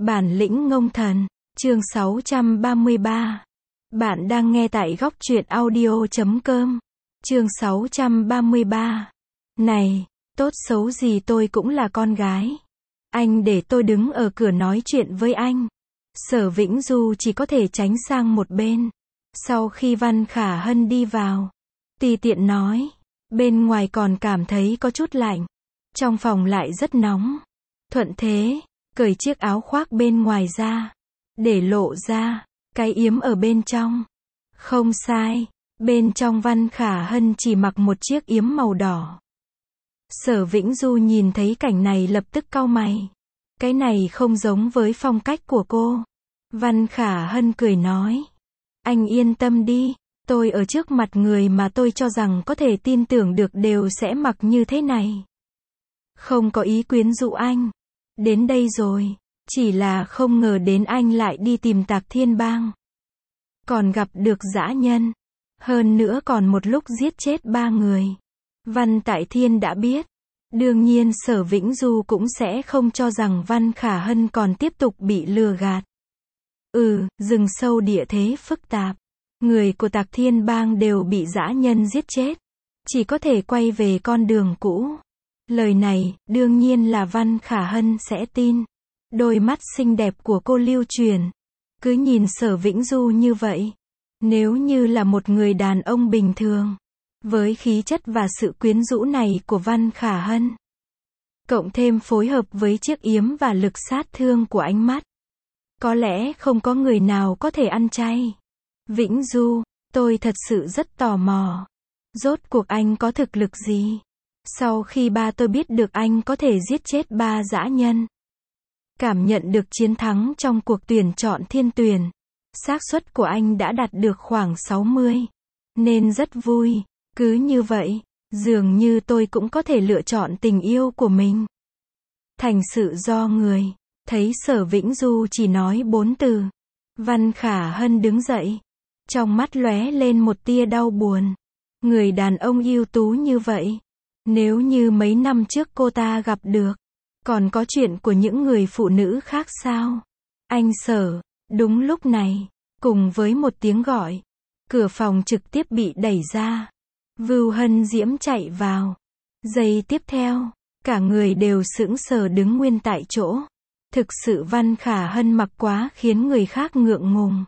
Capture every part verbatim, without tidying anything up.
Bản lĩnh ngông thần, chương sáu trăm ba mươi ba. Bạn đang nghe tại góc truyện audio chấm com. Chương sáu trăm ba mươi ba. Này, tốt xấu gì tôi cũng là con gái. Anh để tôi đứng ở cửa nói chuyện với anh. Sở Vĩnh Du chỉ có thể tránh sang một bên. Sau khi Văn Khả Hân đi vào, tùy tiện nói, bên ngoài còn cảm thấy có chút lạnh, trong phòng lại rất nóng. Thuận thế, cởi chiếc áo khoác bên ngoài ra, để lộ ra cái yếm ở bên trong. Không sai, bên trong Văn Khả Hân chỉ mặc một chiếc yếm màu đỏ. Sở Vĩnh Du nhìn thấy cảnh này lập tức cau mày. Cái này không giống với phong cách của cô. Văn Khả Hân cười nói, anh yên tâm đi, tôi ở trước mặt người mà tôi cho rằng có thể tin tưởng được đều sẽ mặc như thế này. Không có ý quyến rũ anh. Đến đây rồi, chỉ là không ngờ đến anh lại đi tìm Tạc Thiên Bang. Còn gặp được dã nhân. Hơn nữa còn một lúc giết chết ba người. Văn Tại Thiên đã biết. Đương nhiên Sở Vĩnh Du cũng sẽ không cho rằng Văn Khả Hân còn tiếp tục bị lừa gạt. Ừ, rừng sâu địa thế phức tạp. Người của Tạc Thiên Bang đều bị dã nhân giết chết. Chỉ có thể quay về con đường cũ. Lời này, đương nhiên là Văn Khả Hân sẽ tin. Đôi mắt xinh đẹp của cô lưu truyền. Cứ nhìn Sở Vĩnh Du như vậy. Nếu như là một người đàn ông bình thường, với khí chất và sự quyến rũ này của Văn Khả Hân, cộng thêm phối hợp với chiếc yếm và lực sát thương của ánh mắt, có lẽ không có người nào có thể ăn chay. Vĩnh Du, tôi thật sự rất tò mò. Rốt cuộc anh có thực lực gì? Sau khi ba tôi biết được anh có thể giết chết ba dã nhân, cảm nhận được chiến thắng trong cuộc tuyển chọn thiên tuyển, xác suất của anh đã đạt được khoảng sáu mươi, nên rất vui. Cứ như vậy, dường như tôi cũng có thể lựa chọn tình yêu của mình. Thành sự do người. Thấy Sở Vĩnh Du chỉ nói bốn từ, Văn Khả Hân đứng dậy, trong mắt lóe lên một tia đau buồn. Người đàn ông ưu tú như vậy, nếu như mấy năm trước cô ta gặp được, còn có chuyện của những người phụ nữ khác sao? Anh Sở. Đúng lúc này, cùng với một tiếng gọi, cửa phòng trực tiếp bị đẩy ra. Vưu Hân Diễm chạy vào. Giây tiếp theo, cả người đều sững sờ đứng nguyên tại chỗ. Thực sự Văn Khả Hân mặc quá khiến người khác ngượng ngùng.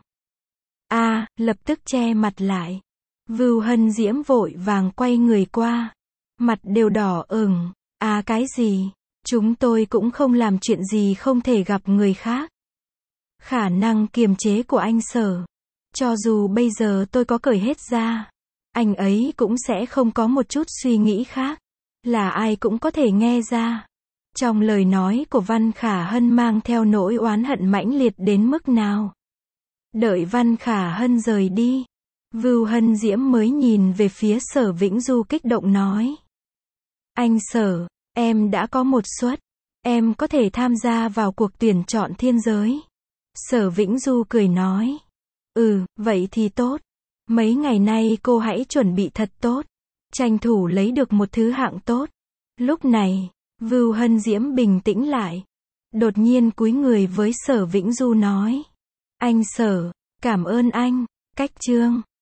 A, à, lập tức che mặt lại. Vưu Hân Diễm vội vàng quay người qua. Mặt đều đỏ ửng. À cái gì? Chúng tôi cũng không làm chuyện gì không thể gặp người khác. Khả năng kiềm chế của anh Sở. Cho dù bây giờ tôi có cởi hết ra, anh ấy cũng sẽ không có một chút suy nghĩ khác. Là ai cũng có thể nghe ra. Trong lời nói của Văn Khả Hân mang theo nỗi oán hận mãnh liệt đến mức nào. Đợi Văn Khả Hân rời đi, Vưu Hân Diễm mới nhìn về phía Sở Vĩnh Du kích động nói. Anh Sở, em đã có một suất. Em có thể tham gia vào cuộc tuyển chọn thiên giới. Sở Vĩnh Du cười nói. Ừ, vậy thì tốt. Mấy ngày nay cô hãy chuẩn bị thật tốt. Tranh thủ lấy được một thứ hạng tốt. Lúc này, Vưu Hân Diễm bình tĩnh lại. Đột nhiên cúi người với Sở Vĩnh Du nói. Anh Sở, cảm ơn anh. Cách chương.